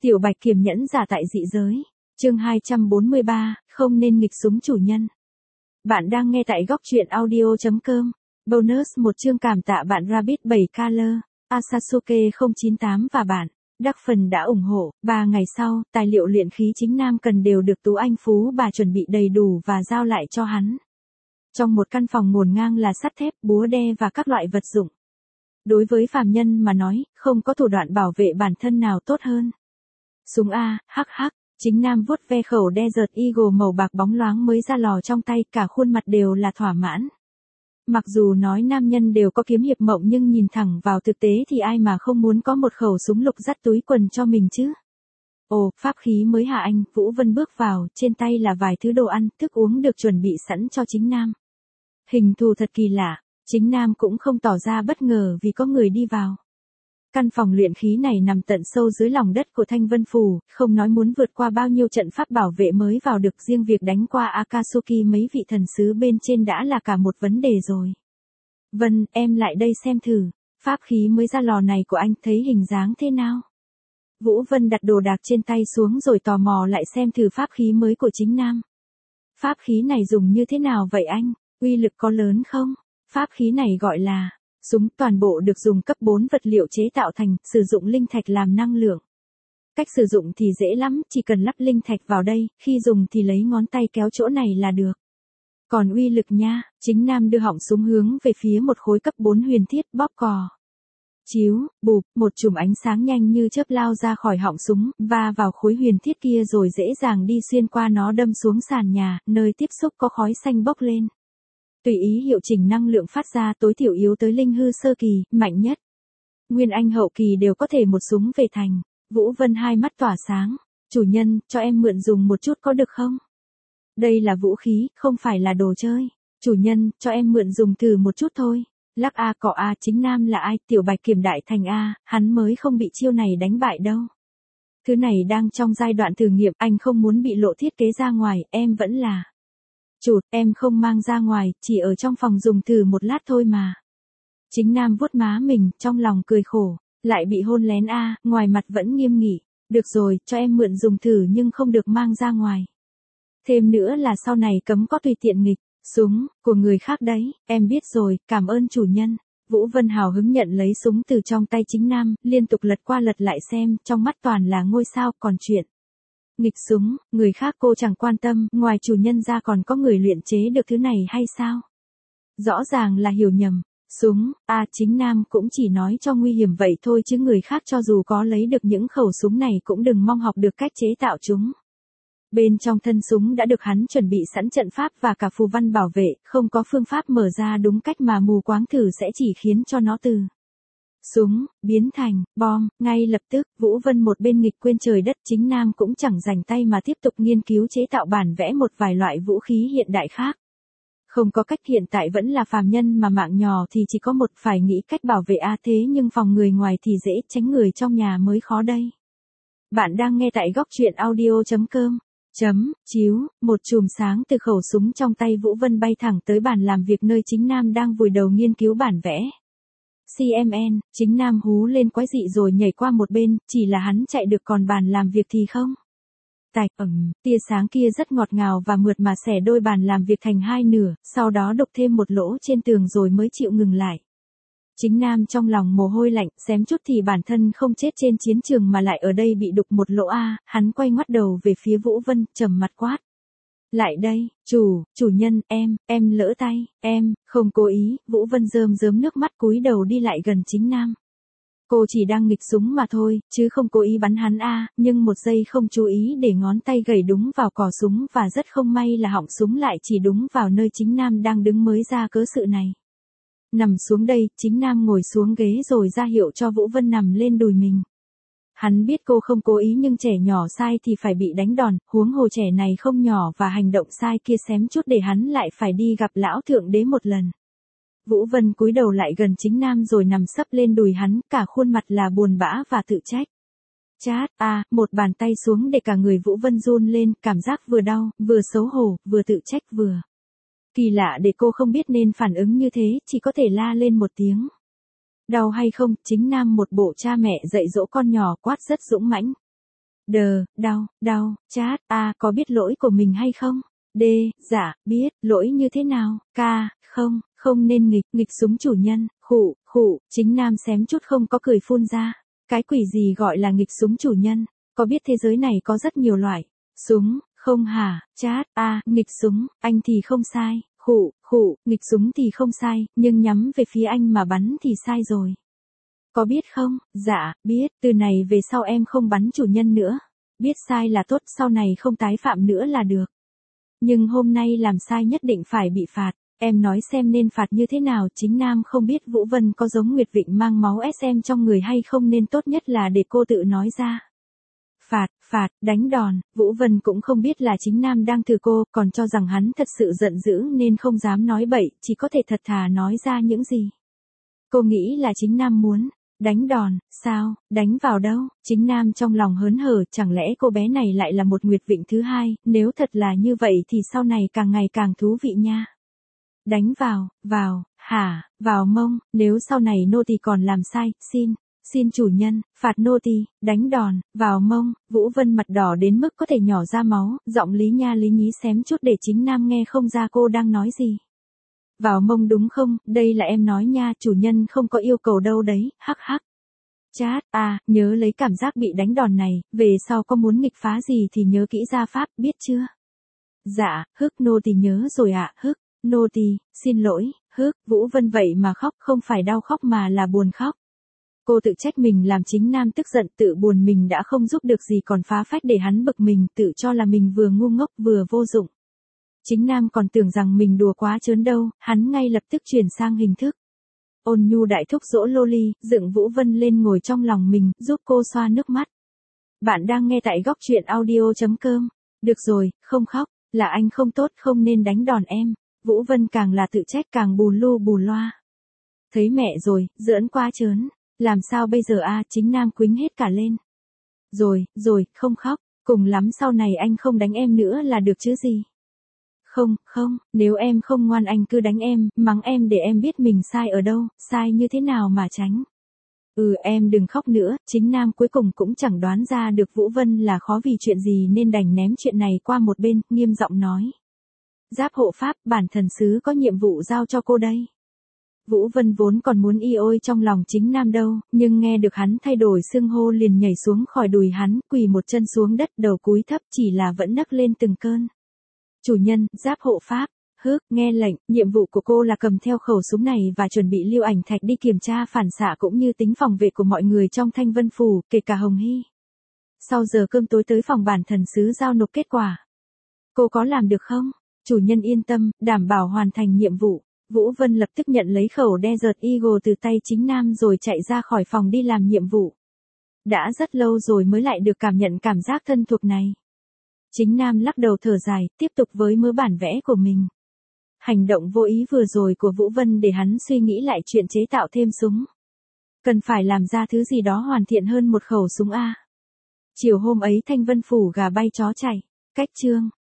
Tiểu Bạch kiềm nhẫn giả tại dị giới. Chương 243, không nên nghịch súng chủ nhân. Bạn đang nghe tại góc truyện audio.com. Bonus một chương cảm tạ bạn Rabbit 7 Color, Asasuke 098 và bạn Đắc Phần đã ủng hộ. 3 ngày sau, tài liệu luyện khí chính Nam cần đều được Tú Anh Phú bà chuẩn bị đầy đủ và giao lại cho hắn. Trong một căn phòng ngổn ngang là sắt thép, búa đe và các loại vật dụng. Đối với phàm nhân mà nói, không có thủ đoạn bảo vệ bản thân nào tốt hơn. Súng A, hắc hắc, chính Nam vuốt ve khẩu Desert Eagle màu bạc bóng loáng mới ra lò trong tay, cả khuôn mặt đều là thỏa mãn. Mặc dù nói nam nhân đều có kiếm hiệp mộng nhưng nhìn thẳng vào thực tế thì ai mà không muốn có một khẩu súng lục dắt túi quần cho mình chứ. Ồ, pháp khí mới hả anh? Vũ Vân bước vào, trên tay là vài thứ đồ ăn, thức uống được chuẩn bị sẵn cho chính Nam. Hình thù thật kỳ lạ, chính Nam cũng không tỏ ra bất ngờ vì có người đi vào. Căn phòng luyện khí này nằm tận sâu dưới lòng đất của Thanh Vân Phủ, không nói muốn vượt qua bao nhiêu trận pháp bảo vệ mới vào được, riêng việc đánh qua Akatsuki mấy vị thần sứ bên trên đã là cả một vấn đề rồi. Vân, em lại đây xem thử, pháp khí mới ra lò này của anh thấy hình dáng thế nào? Vũ Vân đặt đồ đạc trên tay xuống rồi tò mò lại xem thử pháp khí mới của chính Nam. Pháp khí này dùng như thế nào vậy anh? Uy lực có lớn không? Pháp khí này gọi là súng, toàn bộ được dùng cấp 4 vật liệu chế tạo thành, sử dụng linh thạch làm năng lượng. Cách sử dụng thì dễ lắm, chỉ cần lắp linh thạch vào đây, khi dùng thì lấy ngón tay kéo chỗ này là được. Còn uy lực nha, chính Nam đưa họng súng hướng về phía một khối cấp 4 huyền thiết, bóp cò. Chiếu, bụp, một chùm ánh sáng nhanh như chớp lao ra khỏi họng súng, va vào khối huyền thiết kia rồi dễ dàng đi xuyên qua nó đâm xuống sàn nhà, nơi tiếp xúc có khói xanh bốc lên. Tùy ý hiệu chỉnh năng lượng phát ra, tối thiểu yếu tới linh hư sơ kỳ, mạnh nhất. Nguyên anh hậu kỳ đều có thể một súng về thành. Vũ Vân hai mắt tỏa sáng. Chủ nhân, cho em mượn dùng một chút có được không? Đây là vũ khí, không phải là đồ chơi. Chủ nhân, cho em mượn dùng thử một chút thôi. Lắc A cọ A, chính Nam là ai? Tiểu Bạch kiểm đại thành A, hắn mới không bị chiêu này đánh bại đâu. Thứ này đang trong giai đoạn thử nghiệm, anh không muốn bị lộ thiết kế ra ngoài, em vẫn là. Chủ, em không mang ra ngoài, chỉ ở trong phòng dùng thử một lát thôi mà. Chính Nam vuốt má mình, trong lòng cười khổ, lại bị hôn lén a, ngoài mặt vẫn nghiêm nghị. Được rồi, cho em mượn dùng thử nhưng không được mang ra ngoài. Thêm nữa là sau này cấm có tùy tiện nghịch, súng, của người khác đấy, em biết rồi, cảm ơn chủ nhân. Vũ Vân hào hứng nhận lấy súng từ trong tay chính Nam, liên tục lật qua lật lại xem, trong mắt toàn là ngôi sao, còn chuyện. Nghịch súng, người khác cô chẳng quan tâm, ngoài chủ nhân ra còn có người luyện chế được thứ này hay sao? Rõ ràng là hiểu nhầm. Súng, chính Nam cũng chỉ nói cho nguy hiểm vậy thôi chứ người khác cho dù có lấy được những khẩu súng này cũng đừng mong học được cách chế tạo chúng. Bên trong thân súng đã được hắn chuẩn bị sẵn trận pháp và cả phù văn bảo vệ, không có phương pháp mở ra đúng cách mà mù quáng thử sẽ chỉ khiến cho nó từ súng, biến thành, bom, ngay lập tức, Vũ Vân một bên nghịch quên trời đất, chính Nam cũng chẳng rảnh tay mà tiếp tục nghiên cứu chế tạo bản vẽ một vài loại vũ khí hiện đại khác. Không có cách, hiện tại vẫn là phàm nhân mà mạng nhỏ thì chỉ có một, phải nghĩ cách bảo vệ thế nhưng phòng người ngoài thì dễ, tránh người trong nhà mới khó đây. Bạn đang nghe tại góc truyện audio.com. Chiếu, một chùm sáng từ khẩu súng trong tay Vũ Vân bay thẳng tới bàn làm việc nơi chính Nam đang vùi đầu nghiên cứu bản vẽ. CMN, chính Nam hú lên quái dị rồi nhảy qua một bên, chỉ là hắn chạy được còn bàn làm việc thì không. Tạch, tia sáng kia rất ngọt ngào và mượt mà xẻ đôi bàn làm việc thành hai nửa, sau đó đục thêm một lỗ trên tường rồi mới chịu ngừng lại. Chính Nam trong lòng mồ hôi lạnh, xém chút thì bản thân không chết trên chiến trường mà lại ở đây bị đục một lỗ hắn quay ngoắt đầu về phía Vũ Vân, trầm mặt quát. Lại đây, chủ nhân, em lỡ tay, em, không cố ý, Vũ Vân rơm rớm nước mắt cúi đầu đi lại gần chính Nam. Cô chỉ đang nghịch súng mà thôi, chứ không cố ý bắn hắn nhưng một giây không chú ý để ngón tay gảy đúng vào cò súng và rất không may là họng súng lại chỉ đúng vào nơi chính Nam đang đứng mới ra cớ sự này. Nằm xuống đây, chính Nam ngồi xuống ghế rồi ra hiệu cho Vũ Vân nằm lên đùi mình. Hắn biết cô không cố ý nhưng trẻ nhỏ sai thì phải bị đánh đòn, huống hồ trẻ này không nhỏ và hành động sai kia xém chút để hắn lại phải đi gặp lão thượng đế một lần. Vũ Vân cúi đầu lại gần chính Nam rồi nằm sấp lên đùi hắn, cả khuôn mặt là buồn bã và tự trách. Chát, một bàn tay xuống để cả người Vũ Vân run lên, cảm giác vừa đau, vừa xấu hổ, vừa tự trách vừa. Kỳ lạ để cô không biết nên phản ứng như thế, chỉ có thể la lên một tiếng. Đau hay không, chính Nam một bộ cha mẹ dạy dỗ con nhỏ quát rất dũng mãnh. Đau, chát, có biết lỗi của mình hay không? D, dạ, biết, lỗi như thế nào? K, không nên nghịch súng chủ nhân, khụ, chính nam xém chút không có cười phun ra. Cái quỷ gì gọi là nghịch súng chủ nhân? Có biết thế giới này có rất nhiều loại súng, không hả? Chát, nghịch súng, anh thì không sai, khụ, nghịch súng thì không sai, nhưng nhắm về phía anh mà bắn thì sai rồi. Có biết không? Dạ, biết, từ này về sau em không bắn chủ nhân nữa. Biết sai là tốt, sau này không tái phạm nữa là được. Nhưng hôm nay làm sai nhất định phải bị phạt. Em nói xem nên phạt như thế nào? Chính nam không biết Vũ Vân có giống Nguyệt Vịnh mang máu SM trong người hay không nên tốt nhất là để cô tự nói ra. Phạt, đánh đòn, Vũ Vân cũng không biết là chính nam đang thử cô, còn cho rằng hắn thật sự giận dữ nên không dám nói bậy, chỉ có thể thật thà nói ra những gì. Cô nghĩ là chính nam muốn đánh đòn, sao, đánh vào đâu? Chính nam trong lòng hớn hở, chẳng lẽ cô bé này lại là một Nguyệt Vịnh thứ hai, nếu thật là như vậy thì sau này càng ngày càng thú vị nha. Đánh vào mông, nếu sau này nô tỳ còn làm sai, xin chủ nhân, phạt nô tỳ, đánh đòn, vào mông, Vũ Vân mặt đỏ đến mức có thể nhỏ ra máu, giọng lý nha lý nhí xém chút để chính nam nghe không ra cô đang nói gì. Vào mông đúng không, đây là em nói nha, chủ nhân không có yêu cầu đâu đấy, hắc. Chát, nhớ lấy cảm giác bị đánh đòn này, về sau có muốn nghịch phá gì thì nhớ kỹ gia pháp, biết chưa? Dạ, nô tỳ nhớ rồi ạ, nô tỳ, xin lỗi, Vũ Vân vậy mà khóc, không phải đau khóc mà là buồn khóc. Cô tự trách mình làm chính nam tức giận, tự buồn mình đã không giúp được gì còn phá phách để hắn bực mình, tự cho là mình vừa ngu ngốc vừa vô dụng. Chính nam còn tưởng rằng mình đùa quá trớn đâu, hắn ngay lập tức chuyển sang hình thức. Ôn nhu đại thúc dỗ loli, dựng Vũ Vân lên ngồi trong lòng mình, giúp cô xoa nước mắt. Bạn đang nghe tại góc truyện audio.com. Được rồi, không khóc, là anh không tốt, không nên đánh đòn em. Vũ Vân càng là tự trách càng bù lu bù loa. Thấy mẹ rồi, giỡn quá trớn. Làm sao bây giờ chính nam quýnh hết cả lên. Rồi, không khóc, cùng lắm sau này anh không đánh em nữa là được chứ gì. Không, nếu em không ngoan anh cứ đánh em, mắng em để em biết mình sai ở đâu, sai như thế nào mà tránh. Em đừng khóc nữa, chính nam cuối cùng cũng chẳng đoán ra được Vũ Vân là khó vì chuyện gì nên đành ném chuyện này qua một bên, nghiêm giọng nói. Giáp hộ pháp, bản thần sứ có nhiệm vụ giao cho cô đây. Vũ Vân vốn còn muốn y ôi trong lòng chính nam đâu, nhưng nghe được hắn thay đổi xưng hô liền nhảy xuống khỏi đùi hắn, quỳ một chân xuống đất đầu cúi thấp chỉ là vẫn nấc lên từng cơn. Chủ nhân, giáp hộ pháp, nghe lệnh, nhiệm vụ của cô là cầm theo khẩu súng này và chuẩn bị lưu ảnh thạch đi kiểm tra phản xạ cũng như tính phòng vệ của mọi người trong Thanh Vân Phủ, kể cả Hồng Hy. Sau giờ cơm tối tới phòng bản thần sứ giao nộp kết quả. Cô có làm được không? Chủ nhân yên tâm, đảm bảo hoàn thành nhiệm vụ. Vũ Vân lập tức nhận lấy khẩu Desert Eagle từ tay chính nam rồi chạy ra khỏi phòng đi làm nhiệm vụ. Đã rất lâu rồi mới lại được cảm nhận cảm giác thân thuộc này. Chính nam lắc đầu thở dài, tiếp tục với mớ bản vẽ của mình. Hành động vô ý vừa rồi của Vũ Vân để hắn suy nghĩ lại chuyện chế tạo thêm súng. Cần phải làm ra thứ gì đó hoàn thiện hơn một khẩu súng A. Chiều hôm ấy Thanh Vân Phủ gà bay chó chạy. Cách chương.